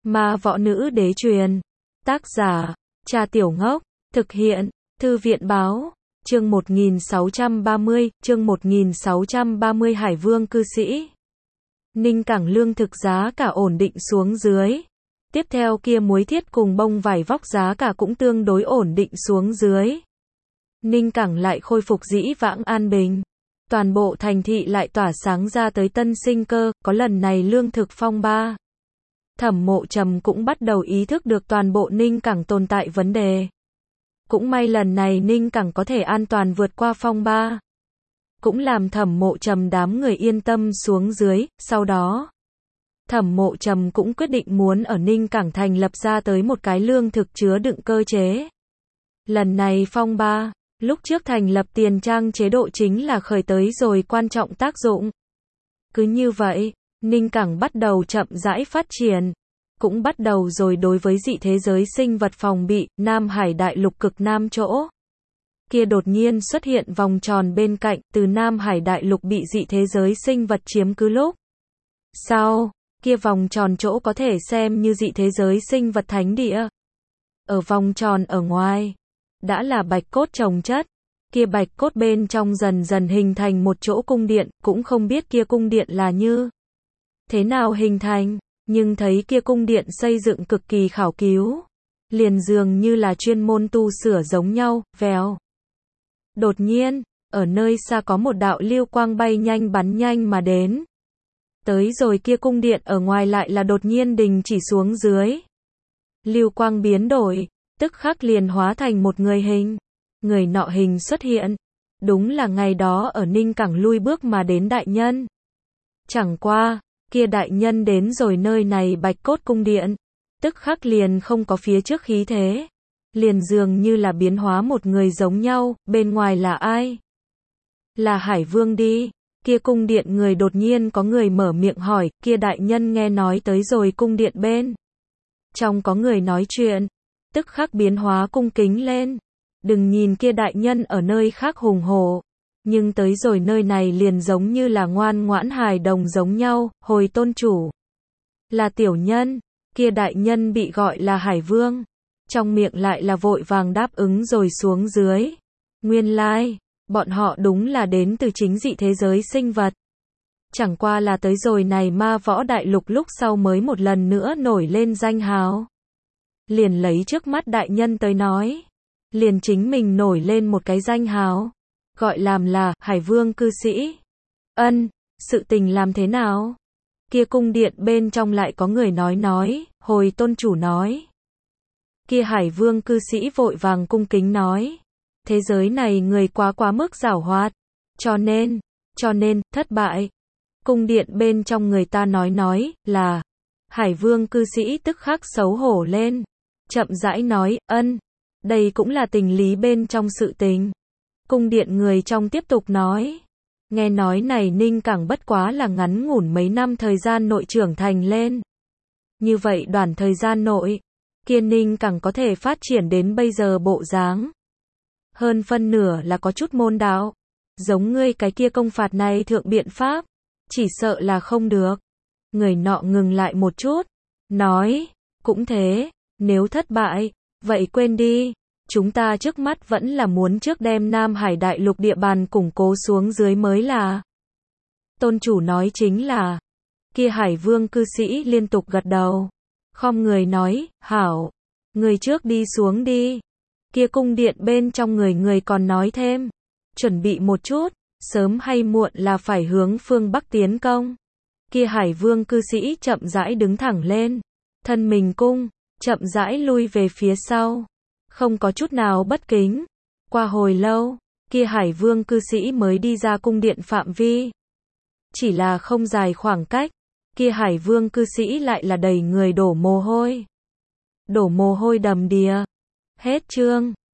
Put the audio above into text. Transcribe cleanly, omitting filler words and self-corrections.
Ma võ nữ đế truyền. Tác giả, Cha Tiểu Ngốc. Thực hiện, Thư viện báo. Chương 1630, Hải Vương cư sĩ. Ninh Cảng lương thực giá cả ổn định xuống dưới. Tiếp theo kia muối thiết cùng bông vải vóc giá cả cũng tương đối ổn định xuống dưới. Ninh Cảng lại khôi phục dĩ vãng an bình. Toàn bộ thành thị lại tỏa sáng ra tới tân sinh cơ, có lần này lương thực phong ba. Thẩm Mộ Trầm cũng bắt đầu ý thức được toàn bộ Ninh Cảng tồn tại vấn đề. Cũng may lần này Ninh Cảng có thể an toàn vượt qua phong ba. Cũng làm Thẩm Mộ Trầm đám người yên tâm xuống dưới, sau đó Thẩm Mộ Trầm cũng quyết định muốn ở Ninh Cảng thành lập ra tới một cái lương thực chứa đựng cơ chế. Lần này phong ba, lúc trước thành lập tiền trang chế độ chính là khởi tới rồi quan trọng tác dụng. Cứ như vậy, Ninh Cảng bắt đầu chậm rãi phát triển, cũng bắt đầu rồi đối với dị thế giới sinh vật phòng bị, Nam Hải đại lục cực nam chỗ. Kia đột nhiên xuất hiện vòng tròn bên cạnh, từ Nam Hải đại lục bị dị thế giới sinh vật chiếm cứ lúc. Sau, kia vòng tròn chỗ có thể xem như dị thế giới sinh vật thánh địa. Ở vòng tròn ở ngoài, đã là bạch cốt chồng chất. Kia bạch cốt bên trong dần dần hình thành một chỗ cung điện, cũng không biết kia cung điện là như thế nào hình thành, nhưng thấy kia cung điện xây dựng cực kỳ khảo cứu. Liền dường như là chuyên môn tu sửa giống nhau, vèo. Đột nhiên, ở nơi xa có một đạo lưu quang bay nhanh bắn nhanh mà đến. Tới rồi kia cung điện ở ngoài lại là đột nhiên đình chỉ xuống dưới. Lưu quang biến đổi, tức khắc liền hóa thành một người hình. Người nọ hình xuất hiện. Đúng là ngày đó ở Ninh Cảng lui bước mà đến đại nhân. Chẳng qua, kia đại nhân đến rồi nơi này bạch cốt cung điện. Tức khắc liền không có phía trước khí thế. Liền dường như là biến hóa một người giống nhau, bên ngoài là ai? Là Hải Vương đi. Kia cung điện người đột nhiên có người mở miệng hỏi, kia đại nhân nghe nói tới rồi cung điện bên. Trong có người nói chuyện, tức khắc biến hóa cung kính lên. Đừng nhìn kia đại nhân ở nơi khác hùng hổ, nhưng tới rồi nơi này liền giống như là ngoan ngoãn hài đồng giống nhau, hồi tôn chủ. Là tiểu nhân, kia đại nhân bị gọi là Hải Vương. Trong miệng lại là vội vàng đáp ứng rồi xuống dưới. Nguyên lai, bọn họ đúng là đến từ chính dị thế giới sinh vật. Chẳng qua là tới rồi này ma võ đại lục lúc sau mới một lần nữa nổi lên danh hào. Liền lấy trước mắt đại nhân tới nói. Liền chính mình nổi lên một cái danh hào. Gọi làm là Hải Vương cư sĩ. Ân, sự tình làm thế nào? Kia cung điện bên trong lại có người nói, hồi tôn chủ nói. Kia Hải Vương cư sĩ vội vàng cung kính nói. Thế giới này người quá mức giảo hoạt. Cho nên, thất bại. Cung điện bên trong người ta nói là. Hải Vương cư sĩ tức khắc xấu hổ lên. Chậm rãi nói, ân. Đây cũng là tình lý bên trong sự tình. Cung điện người trong tiếp tục nói. Nghe nói này Ninh Cảng bất quá là ngắn ngủn mấy năm thời gian nội trưởng thành lên. Như vậy đoạn thời gian nội, kia Ninh Cảng có thể phát triển đến bây giờ bộ dáng. Hơn phân nửa là có chút môn đạo. Giống ngươi cái kia công phạt này thượng biện pháp. Chỉ sợ là không được. Người nọ ngừng lại một chút. Nói, cũng thế, nếu thất bại, vậy quên đi. Chúng ta trước mắt vẫn là muốn trước đem Nam Hải đại lục địa bàn củng cố xuống dưới mới là. Tôn chủ nói chính là. Kia Hải Vương cư sĩ liên tục gật đầu. Khom người nói, hảo. Người trước đi xuống đi. Kia cung điện bên trong người còn nói thêm. Chuẩn bị một chút, sớm hay muộn là phải hướng phương Bắc tiến công. Kia Hải Vương cư sĩ chậm rãi đứng thẳng lên. Thân mình cung, chậm rãi lui về phía sau. Không có chút nào bất kính. Qua hồi lâu, kia Hải Vương cư sĩ mới đi ra cung điện phạm vi. Chỉ là không dài khoảng cách, kia Hải Vương cư sĩ lại là đầy người đổ mồ hôi. Đổ mồ hôi đầm đìa. Hết chương.